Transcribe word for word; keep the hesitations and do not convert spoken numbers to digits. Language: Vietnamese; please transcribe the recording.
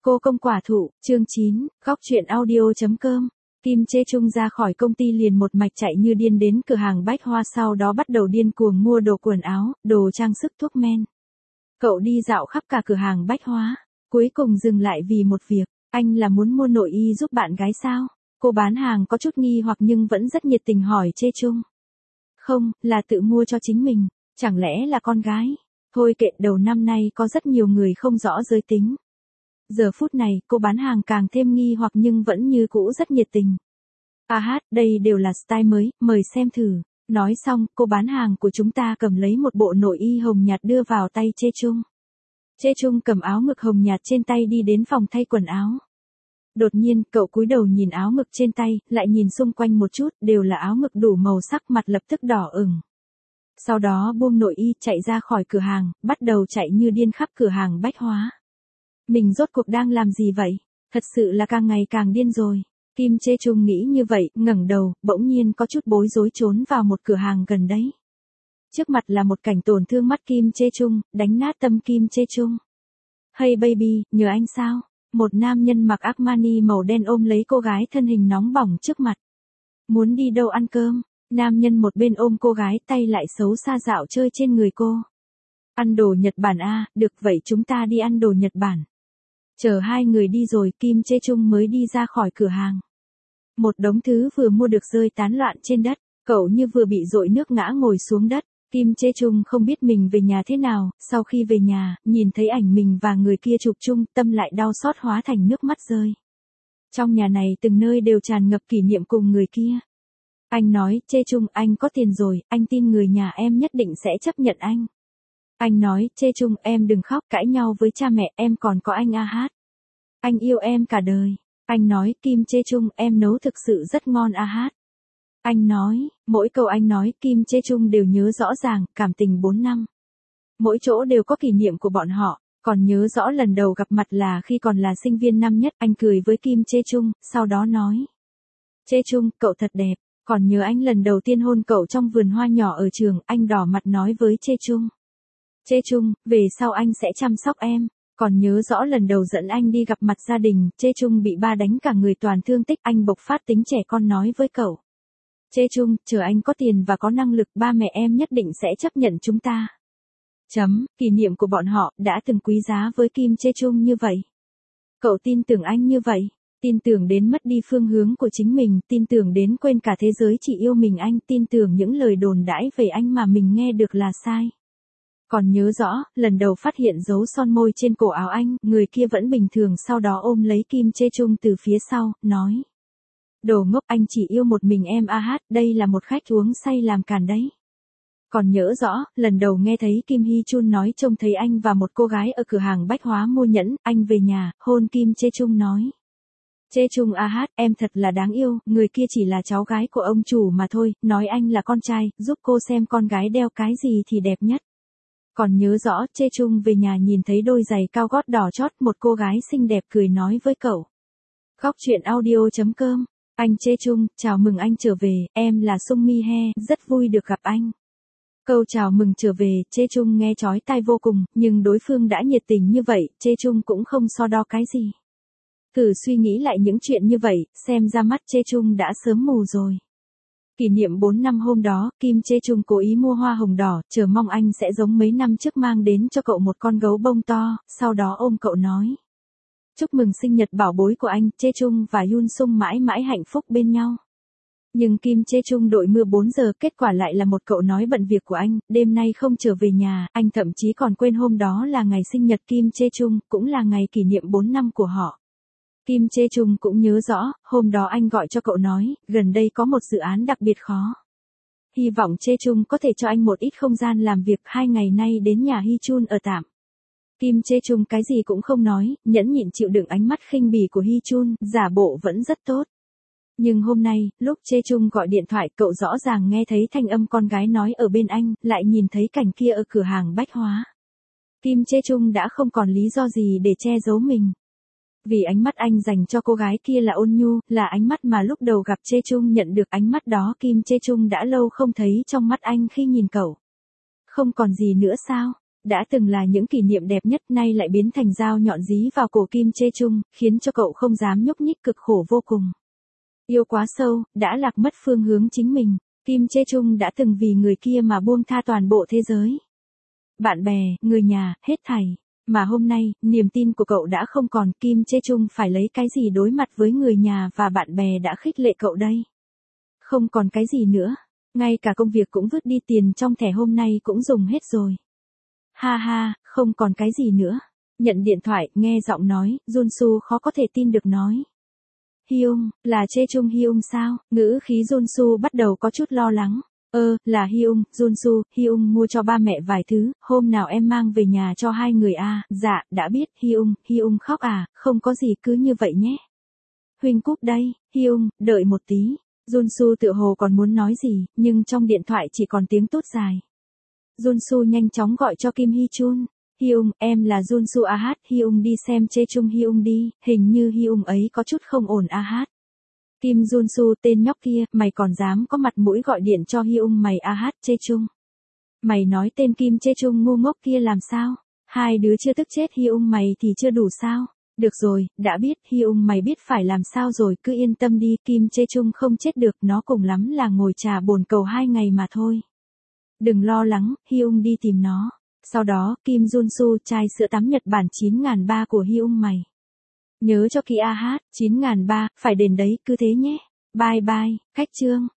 Cô công quả thụ, chương chín, góc chuyện audio.com. Kim Chê Chung ra khỏi công ty liền một mạch chạy như điên đến cửa hàng bách hoa, sau đó bắt đầu điên cuồng mua đồ quần áo, đồ trang sức, thuốc men. Cậu đi dạo khắp cả cửa hàng bách hóa, cuối cùng dừng lại vì một việc. Anh là muốn mua nội y giúp bạn gái sao? Cô bán hàng có chút nghi hoặc nhưng vẫn rất nhiệt tình hỏi Chê Chung. Không, là tự mua cho chính mình. Chẳng lẽ là con gái? Thôi kệ, đầu năm nay có rất nhiều người không rõ giới tính. Giờ phút này, cô bán hàng càng thêm nghi hoặc nhưng vẫn như cũ rất nhiệt tình. À hát, đây đều là style mới, mời xem thử. Nói xong, cô bán hàng của chúng ta cầm lấy một bộ nội y hồng nhạt đưa vào tay Chê Chung. Chê Chung cầm áo ngực hồng nhạt trên tay đi đến phòng thay quần áo. Đột nhiên, cậu cúi đầu nhìn áo ngực trên tay, lại nhìn xung quanh một chút, đều là áo ngực đủ màu sắc, mặt lập tức đỏ ửng. Sau đó buông nội y, chạy ra khỏi cửa hàng, bắt đầu chạy như điên khắp cửa hàng bách hóa. Mình rốt cuộc đang làm gì vậy? Thật sự là càng ngày càng điên rồi. Kim Chê Chung nghĩ như vậy, ngẩng đầu, bỗng nhiên có chút bối rối trốn vào một cửa hàng gần đấy. Trước mặt là một cảnh tổn thương mắt Kim Chê Chung, đánh nát tâm Kim Chê Chung. Hey baby, nhờ anh sao? Một nam nhân mặc Armani màu đen ôm lấy cô gái thân hình nóng bỏng trước mặt. Muốn đi đâu ăn cơm? Nam nhân một bên ôm cô gái, tay lại xấu xa dạo chơi trên người cô. Ăn đồ Nhật Bản à, được vậy chúng ta đi ăn đồ Nhật Bản. Chờ hai người đi rồi, Kim Chê Chung mới đi ra khỏi cửa hàng. Một đống thứ vừa mua được rơi tán loạn trên đất, cậu như vừa bị dội nước ngã ngồi xuống đất. Kim Chê Chung không biết mình về nhà thế nào, sau khi về nhà, nhìn thấy ảnh mình và người kia chụp chung, tâm lại đau xót hóa thành nước mắt rơi. Trong nhà này từng nơi đều tràn ngập kỷ niệm cùng người kia. Anh nói, Chê Chung, anh có tiền rồi, anh tin người nhà em nhất định sẽ chấp nhận anh. Anh nói, Chê Chung, em đừng khóc, cãi nhau với cha mẹ, em còn có anh A Hát. Anh yêu em cả đời. Anh nói, Kim Chê Chung, em nấu thực sự rất ngon A Hát. Anh nói, mỗi câu anh nói, Kim Chê Chung đều nhớ rõ ràng, cảm tình bốn năm. Mỗi chỗ đều có kỷ niệm của bọn họ, còn nhớ rõ lần đầu gặp mặt là khi còn là sinh viên năm nhất, anh cười với Kim Chê Chung, sau đó nói. Chê Chung, cậu thật đẹp. Còn nhớ anh lần đầu tiên hôn cậu trong vườn hoa nhỏ ở trường, anh đỏ mặt nói với Chê Chung. Chê Chung, về sau anh sẽ chăm sóc em. Còn nhớ rõ lần đầu dẫn anh đi gặp mặt gia đình, Chê Chung bị ba đánh cả người toàn thương tích, anh bộc phát tính trẻ con nói với cậu. Chê Chung, chờ anh có tiền và có năng lực, ba mẹ em nhất định sẽ chấp nhận chúng ta. Chấm, kỷ niệm của bọn họ đã từng quý giá với Kim Chê Chung như vậy. Cậu tin tưởng anh như vậy. Tin tưởng đến mất đi phương hướng của chính mình, tin tưởng đến quên cả thế giới chỉ yêu mình anh, tin tưởng những lời đồn đãi về anh mà mình nghe được là sai. Còn nhớ rõ, lần đầu phát hiện dấu son môi trên cổ áo anh, người kia vẫn bình thường, sau đó ôm lấy Kim Chê Chung từ phía sau, nói. Đồ ngốc, anh chỉ yêu một mình em A Hát, đây là một khách uống say làm càn đấy. Còn nhớ rõ, lần đầu nghe thấy Kim Hee Chun nói trông thấy anh và một cô gái ở cửa hàng bách hóa mua nhẫn, anh về nhà, hôn Kim Chê Chung nói. Chê Chung A Hát, em thật là đáng yêu, người kia chỉ là cháu gái của ông chủ mà thôi, nói anh là con trai, giúp cô xem con gái đeo cái gì thì đẹp nhất. Còn nhớ rõ, Chê Chung về nhà nhìn thấy đôi giày cao gót đỏ chót, một cô gái xinh đẹp cười nói với cậu. Góc chuyện audio.com. Anh Chê Chung, chào mừng anh trở về, em là Sung Mi He, rất vui được gặp anh. Câu chào mừng trở về, Chê Chung nghe chói tai vô cùng, nhưng đối phương đã nhiệt tình như vậy, Chê Chung cũng không so đo cái gì. Thử suy nghĩ lại những chuyện như vậy, xem ra mắt Chê Chung đã sớm mù rồi. Kỷ niệm bốn năm hôm đó, Kim Chê Chung cố ý mua hoa hồng đỏ, chờ mong anh sẽ giống mấy năm trước mang đến cho cậu một con gấu bông to, sau đó ôm cậu nói. Chúc mừng sinh nhật bảo bối của anh, Chê Chung và Yoon Sung mãi mãi hạnh phúc bên nhau. Nhưng Kim Chê Chung đội mưa bốn giờ, kết quả lại là một cậu nói bận việc của anh, đêm nay không trở về nhà, anh thậm chí còn quên hôm đó là ngày sinh nhật Kim Chê Chung, cũng là ngày kỷ niệm bốn năm của họ. Kim Chê Chung cũng nhớ rõ, hôm đó anh gọi cho cậu nói, gần đây có một dự án đặc biệt khó. Hy vọng Chê Chung có thể cho anh một ít không gian làm việc, hai ngày nay đến nhà Hee Chun ở tạm. Kim Chê Chung cái gì cũng không nói, nhẫn nhịn chịu đựng ánh mắt khinh bỉ của Hee Chun, giả bộ vẫn rất tốt. Nhưng hôm nay, lúc Chê Chung gọi điện thoại, cậu rõ ràng nghe thấy thanh âm con gái nói ở bên anh, lại nhìn thấy cảnh kia ở cửa hàng bách hóa. Kim Chê Chung đã không còn lý do gì để che giấu mình. Vì ánh mắt anh dành cho cô gái kia là ôn nhu, là ánh mắt mà lúc đầu gặp Chê Chung nhận được, ánh mắt đó Kim Chê Chung đã lâu không thấy trong mắt anh khi nhìn cậu. Không còn gì nữa sao? đã từng là những kỷ niệm đẹp nhất nay lại biến thành dao nhọn dí vào cổ Kim Chê Chung, khiến cho cậu không dám nhúc nhích cực khổ vô cùng. Yêu quá sâu, đã lạc mất phương hướng chính mình, Kim Chê Chung đã từng vì người kia mà buông tha toàn bộ thế giới. Bạn bè, người nhà, hết thảy. Mà hôm nay, niềm tin của cậu đã không còn, Kim Chê Chung phải lấy cái gì đối mặt với người nhà và bạn bè đã khích lệ cậu đây? Không còn cái gì nữa. Ngay cả công việc cũng vứt đi, tiền trong thẻ hôm nay cũng dùng hết rồi. Ha ha, không còn cái gì nữa. Nhận điện thoại, nghe giọng nói, Junsu khó có thể tin được nói. Hyung, là Chê Chung Hyung sao? Ngữ khí Junsu bắt đầu có chút lo lắng. Ơ, là Hyung, Junsu, Hyung mua cho ba mẹ vài thứ, hôm nào em mang về nhà cho hai người à, dạ, đã biết, Hyung, Hyung khóc à, không có gì cứ như vậy nhé. Huynh Cúc đây, Hyung, đợi một tí. Junsu tựa hồ còn muốn nói gì, nhưng trong điện thoại chỉ còn tiếng tút dài. Junsu nhanh chóng gọi cho Kim Hee Chun. Hyung, em là Junsu a hát, Hyung đi xem Chê Chung Hyung đi, hình như Hyung ấy có chút không ổn a hát. Kim Junsu, tên nhóc kia, mày còn dám có mặt mũi gọi điện cho Hyung mày a hát Chê Chung. Mày nói tên Kim Chê Chung ngu ngốc kia làm sao? Hai đứa chưa tức chết Hyung mày thì chưa đủ sao? Được rồi, đã biết, Hyung mày biết phải làm sao rồi, cứ yên tâm đi, Kim Chê Chung không chết được, nó cùng lắm là ngồi trà bồn cầu hai ngày mà thôi. Đừng lo lắng, Hyung đi tìm nó. Sau đó, Kim Junsu, chai sữa tắm Nhật Bản chín nghìn ba của Hyung mày. Nhớ cho kỹ a hát, chín nghìn ba, phải đền đấy, cứ thế nhé. Bye bye, khách trương.